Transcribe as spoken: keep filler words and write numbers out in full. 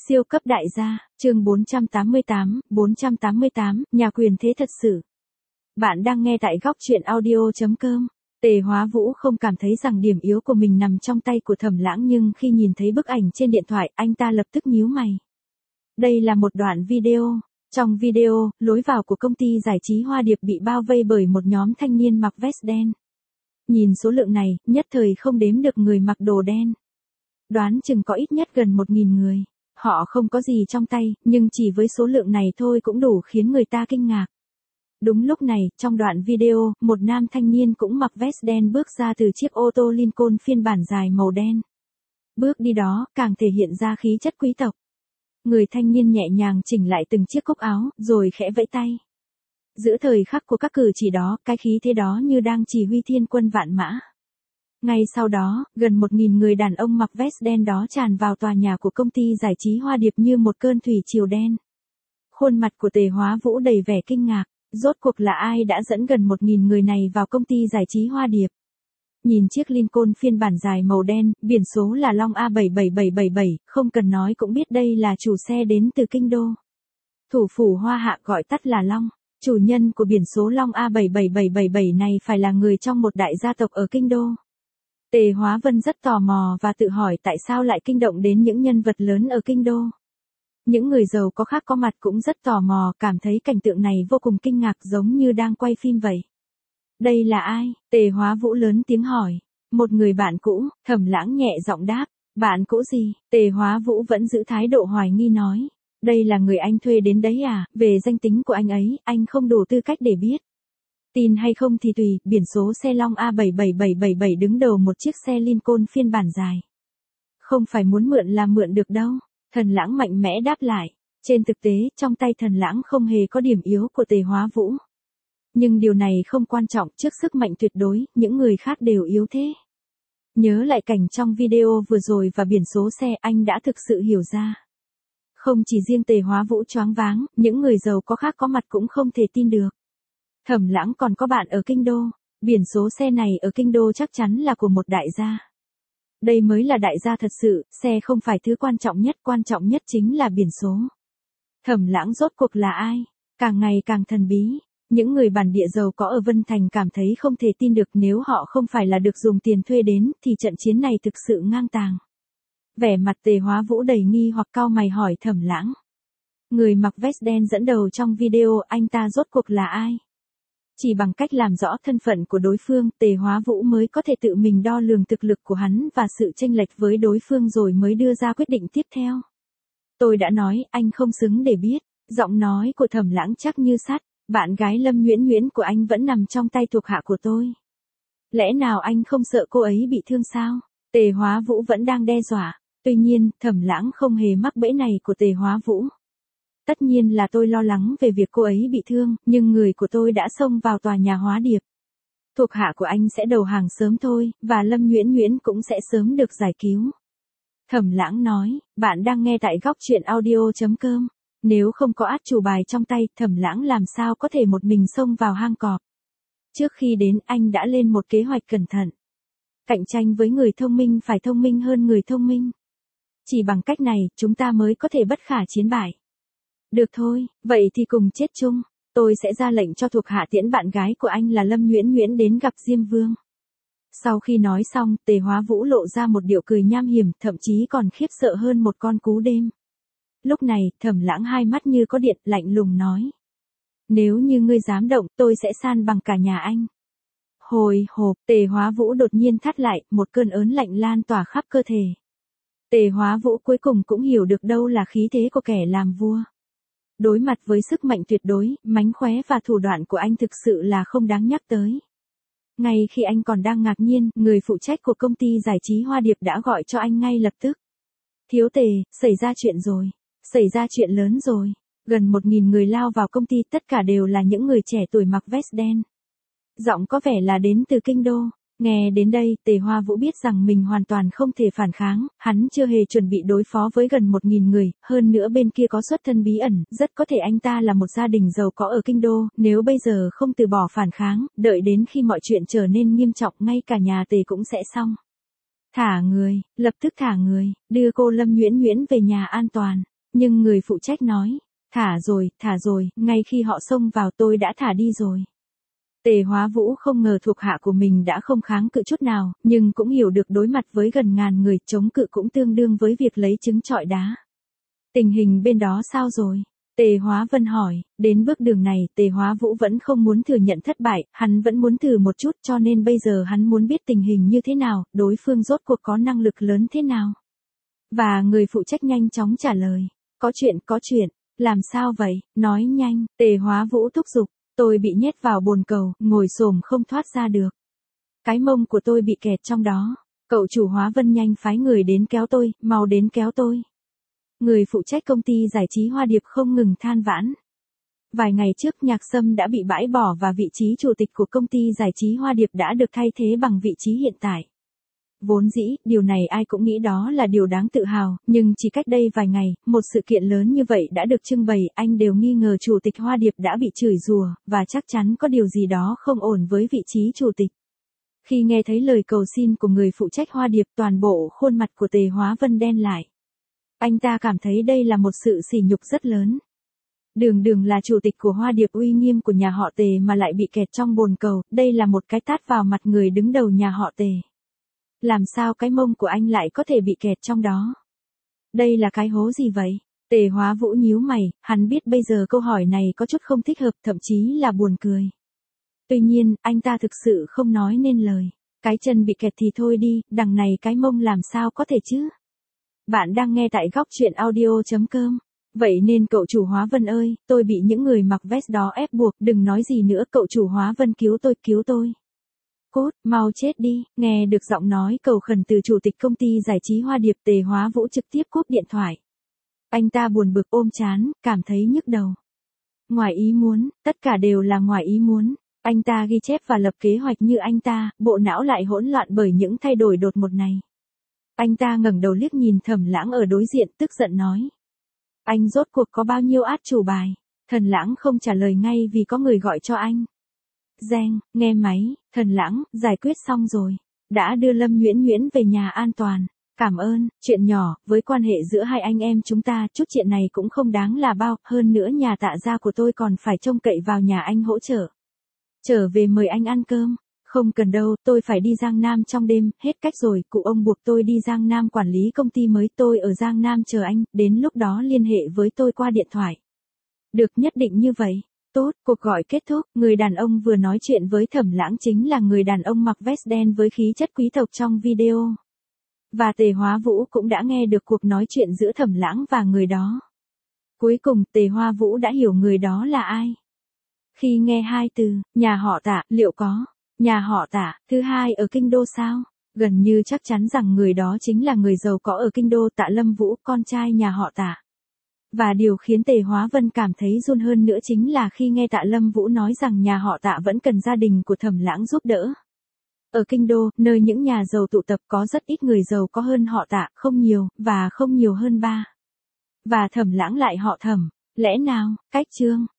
Siêu cấp đại gia, chương bốn trăm tám mươi tám, bốn trăm tám mươi tám, nhà quyền thế thật sự. Bạn đang nghe tại góc truyện audio chấm com. Tề Hóa Vũ không cảm thấy rằng điểm yếu của mình nằm trong tay của Thẩm Lãng, nhưng khi nhìn thấy bức ảnh trên điện thoại, anh ta lập tức nhíu mày. Đây là một đoạn video. Trong video, lối vào của công ty giải trí Hoa Điệp bị bao vây bởi một nhóm thanh niên mặc vest đen. Nhìn số lượng này, nhất thời không đếm được người mặc đồ đen. Đoán chừng có ít nhất gần một nghìn người. Họ không có gì trong tay, nhưng chỉ với số lượng này thôi cũng đủ khiến người ta kinh ngạc. Đúng lúc này, trong đoạn video, một nam thanh niên cũng mặc vest đen bước ra từ chiếc ô tô Lincoln phiên bản dài màu đen. Bước đi đó, càng thể hiện ra khí chất quý tộc. Người thanh niên nhẹ nhàng chỉnh lại từng chiếc cúc áo, rồi khẽ vẫy tay. Giữa thời khắc của các cử chỉ đó, cái khí thế đó như đang chỉ huy thiên quân vạn mã. Ngay sau đó, gần một nghìn người đàn ông mặc vest đen đó tràn vào tòa nhà của công ty giải trí Hoa Điệp như một cơn thủy triều đen. Khuôn mặt của Tề Hóa Vũ đầy vẻ kinh ngạc, rốt cuộc là ai đã dẫn gần một nghìn người này vào công ty giải trí Hoa Điệp. Nhìn chiếc Lincoln phiên bản dài màu đen, biển số là Long A bảy bảy bảy bảy bảy, không cần nói cũng biết đây là chủ xe đến từ Kinh Đô. Thủ phủ Hoa Hạ gọi tắt là Long. Chủ nhân của biển số Long A bảy bảy bảy bảy bảy này phải là người trong một đại gia tộc ở Kinh Đô. Tề Hóa Vân rất tò mò và tự hỏi tại sao lại kinh động đến những nhân vật lớn ở Kinh Đô. Những người giàu có khác có mặt cũng rất tò mò, cảm thấy cảnh tượng này vô cùng kinh ngạc, giống như đang quay phim vậy. Đây là ai? Tề Hóa Vũ lớn tiếng hỏi. Một người bạn cũ. Thẩm Lãng nhẹ giọng đáp. Bạn cũ gì? Tề Hóa Vũ vẫn giữ thái độ hoài nghi nói. Đây là người anh thuê đến đấy à? Về danh tính của anh ấy, anh không đủ tư cách để biết. Tin hay không thì tùy, biển số xe Long A bảy bảy bảy bảy bảy đứng đầu một chiếc xe Lincoln phiên bản dài. Không phải muốn mượn là mượn được đâu. Thần Lãng mạnh mẽ đáp lại. Trên thực tế, trong tay Thần Lãng không hề có điểm yếu của Tề Hóa Vũ. Nhưng điều này không quan trọng, trước sức mạnh tuyệt đối, những người khác đều yếu thế. Nhớ lại cảnh trong video vừa rồi và biển số xe, anh đã thực sự hiểu ra. Không chỉ riêng Tề Hóa Vũ choáng váng, những người giàu có khác có mặt cũng không thể tin được. Thẩm Lãng còn có bạn ở Kinh Đô, biển số xe này ở Kinh Đô chắc chắn là của một đại gia. Đây mới là đại gia thật sự, xe không phải thứ quan trọng nhất, quan trọng nhất chính là biển số. Thẩm Lãng rốt cuộc là ai? Càng ngày càng thần bí. Những người bản địa giàu có ở Vân Thành cảm thấy không thể tin được, nếu họ không phải là được dùng tiền thuê đến, thì trận chiến này thực sự ngang tàng. Vẻ mặt Tề Hóa Vũ đầy nghi hoặc cau mày hỏi Thẩm Lãng. Người mặc vest đen dẫn đầu trong video, anh ta rốt cuộc là ai? Chỉ bằng cách làm rõ thân phận của đối phương, Tề Hóa Vũ mới có thể tự mình đo lường thực lực của hắn và sự chênh lệch với đối phương rồi mới đưa ra quyết định tiếp theo. Tôi đã nói, anh không xứng để biết. Giọng nói của Thẩm Lãng chắc như sắt. Bạn gái Lâm Nhuyễn Nhuyễn của anh vẫn nằm trong tay thuộc hạ của tôi. Lẽ nào anh không sợ cô ấy bị thương sao? Tề Hóa Vũ vẫn đang đe dọa. Tuy nhiên, Thẩm Lãng không hề mắc bẫy này của Tề Hóa Vũ. Tất nhiên là tôi lo lắng về việc cô ấy bị thương, nhưng người của tôi đã xông vào tòa nhà Hóa Điệp. Thuộc hạ của anh sẽ đầu hàng sớm thôi, và Lâm Nhuyễn Nhuyễn cũng sẽ sớm được giải cứu. Thẩm Lãng nói, bạn đang nghe tại góc truyện audio chấm com. Nếu không có át chủ bài trong tay, Thẩm Lãng làm sao có thể một mình xông vào hang cọp. Trước khi đến, anh đã lên một kế hoạch cẩn thận. Cạnh tranh với người thông minh phải thông minh hơn người thông minh. Chỉ bằng cách này, chúng ta mới có thể bất khả chiến bại. Được thôi, vậy thì cùng chết chung. Tôi sẽ ra lệnh cho thuộc hạ tiễn bạn gái của anh là Lâm Nhuyễn Nhuyễn đến gặp Diêm Vương. Sau khi nói xong, Tề Hóa Vũ lộ ra một điệu cười nham hiểm, thậm chí còn khiếp sợ hơn một con cú đêm. Lúc này, Thẩm Lãng hai mắt như có điện, lạnh lùng nói. Nếu như ngươi dám động, tôi sẽ san bằng cả nhà anh. Hồi hộp, Tề Hóa Vũ đột nhiên thắt lại, một cơn ớn lạnh lan tỏa khắp cơ thể. Tề Hóa Vũ cuối cùng cũng hiểu được đâu là khí thế của kẻ làm vua. Đối mặt với sức mạnh tuyệt đối, mánh khóe và thủ đoạn của anh thực sự là không đáng nhắc tới. Ngay khi anh còn đang ngạc nhiên, người phụ trách của công ty giải trí Hoa Điệp đã gọi cho anh ngay lập tức. Thiếu Tề, xảy ra chuyện rồi. Xảy ra chuyện lớn rồi. Gần một nghìn người lao vào công ty, tất cả đều là những người trẻ tuổi mặc vest đen. Giọng có vẻ là đến từ Kinh Đô. Nghe đến đây, Tề Hóa Vũ biết rằng mình hoàn toàn không thể phản kháng, hắn chưa hề chuẩn bị đối phó với gần một nghìn người, hơn nữa bên kia có xuất thân bí ẩn, rất có thể anh ta là một gia đình giàu có ở Kinh Đô, nếu bây giờ không từ bỏ phản kháng, đợi đến khi mọi chuyện trở nên nghiêm trọng, ngay cả nhà Tề cũng sẽ xong. Thả người, lập tức thả người, đưa cô Lâm Nhuyễn Nhuyễn về nhà an toàn. Nhưng người phụ trách nói, thả rồi, thả rồi, ngay khi họ xông vào tôi đã thả đi rồi. Tề Hóa Vũ không ngờ thuộc hạ của mình đã không kháng cự chút nào, nhưng cũng hiểu được đối mặt với gần ngàn người chống cự cũng tương đương với việc lấy trứng trọi đá. Tình hình bên đó sao rồi? Tề Hóa Vân hỏi, đến bước đường này Tề Hóa Vũ vẫn không muốn thừa nhận thất bại, hắn vẫn muốn thử một chút cho nên bây giờ hắn muốn biết tình hình như thế nào, đối phương rốt cuộc có năng lực lớn thế nào. Và người phụ trách nhanh chóng trả lời, có chuyện có chuyện, làm sao vậy, nói nhanh, Tề Hóa Vũ thúc giục, tôi bị nhét vào bồn cầu, ngồi xổm không thoát ra được. Cái mông của tôi bị kẹt trong đó, cậu chủ Hóa Vân nhanh phái người đến kéo tôi, mau đến kéo tôi. Người phụ trách công ty giải trí Hoa Điệp không ngừng than vãn. Vài ngày trước Nhạc Sâm đã bị bãi bỏ và vị trí chủ tịch của công ty giải trí Hoa Điệp đã được thay thế bằng vị trí hiện tại. Vốn dĩ, điều này ai cũng nghĩ đó là điều đáng tự hào, nhưng chỉ cách đây vài ngày, một sự kiện lớn như vậy đã được trưng bày, anh đều nghi ngờ chủ tịch Hoa Điệp đã bị chửi rủa, và chắc chắn có điều gì đó không ổn với vị trí chủ tịch. Khi nghe thấy lời cầu xin của người phụ trách Hoa Điệp, toàn bộ khuôn mặt của Tề Hóa Vân đen lại. Anh ta cảm thấy đây là một sự sỉ nhục rất lớn. Đường đường là chủ tịch của Hoa Điệp uy nghiêm của nhà họ Tề mà lại bị kẹt trong bồn cầu, đây là một cái tát vào mặt người đứng đầu nhà họ Tề. Làm sao cái mông của anh lại có thể bị kẹt trong đó? Đây là cái hố gì vậy? Tề Hóa Vũ nhíu mày, hắn biết bây giờ câu hỏi này có chút không thích hợp, thậm chí là buồn cười. Tuy nhiên, anh ta thực sự không nói nên lời. Cái chân bị kẹt thì thôi đi, đằng này cái mông làm sao có thể chứ? Bạn đang nghe tại góc truyện audio chấm com. Vậy nên cậu chủ Hóa Vân ơi, tôi bị những người mặc vest đó ép buộc, đừng nói gì nữa, cậu chủ Hóa Vân cứu tôi, cứu tôi. Cút, mau chết đi, nghe được giọng nói cầu khẩn từ chủ tịch công ty giải trí Hoa Điệp, Tề Hóa Vũ trực tiếp cúp điện thoại. Anh ta buồn bực ôm trán, cảm thấy nhức đầu. Ngoài ý muốn, tất cả đều là ngoài ý muốn. Anh ta ghi chép và lập kế hoạch như anh ta, bộ não lại hỗn loạn bởi những thay đổi đột ngột này. Anh ta ngẩng đầu liếc nhìn Thẩm Lãng ở đối diện, tức giận nói. Anh rốt cuộc có bao nhiêu át chủ bài? Thần Lãng không trả lời ngay vì có người gọi cho anh. Reng, nghe máy, Thần Lãng, giải quyết xong rồi. Đã đưa Lâm Nhuyễn Nhuyễn về nhà an toàn. Cảm ơn, chuyện nhỏ, với quan hệ giữa hai anh em chúng ta, chút chuyện này cũng không đáng là bao, hơn nữa nhà Tạ gia của tôi còn phải trông cậy vào nhà anh hỗ trợ. Trở về mời anh ăn cơm. Không cần đâu, tôi phải đi Giang Nam trong đêm, hết cách rồi, cụ ông buộc tôi đi Giang Nam quản lý công ty mới, tôi ở Giang Nam chờ anh, đến lúc đó liên hệ với tôi qua điện thoại. Được, nhất định như vậy. Tốt, cuộc gọi kết thúc, người đàn ông vừa nói chuyện với Thẩm Lãng chính là người đàn ông mặc vest đen với khí chất quý tộc trong video. Và Tề Hóa Vũ cũng đã nghe được cuộc nói chuyện giữa Thẩm Lãng và người đó. Cuối cùng, Tề Hóa Vũ đã hiểu người đó là ai. Khi nghe hai từ, nhà họ Tạ, liệu có nhà họ Tạ, thứ hai ở kinh đô sao? Gần như chắc chắn rằng người đó chính là người giàu có ở kinh đô, Tạ Lâm Vũ, con trai nhà họ Tạ. Và điều khiến Tề Hóa Vân cảm thấy run hơn nữa chính là khi nghe Tạ Lâm Vũ nói rằng nhà họ Tạ vẫn cần gia đình của Thẩm Lãng giúp đỡ. Ở kinh đô, nơi những nhà giàu tụ tập có rất ít người giàu có hơn họ Tạ, không nhiều, và không nhiều hơn ba. Và Thẩm Lãng lại họ Thẩm, lẽ nào, cách chương.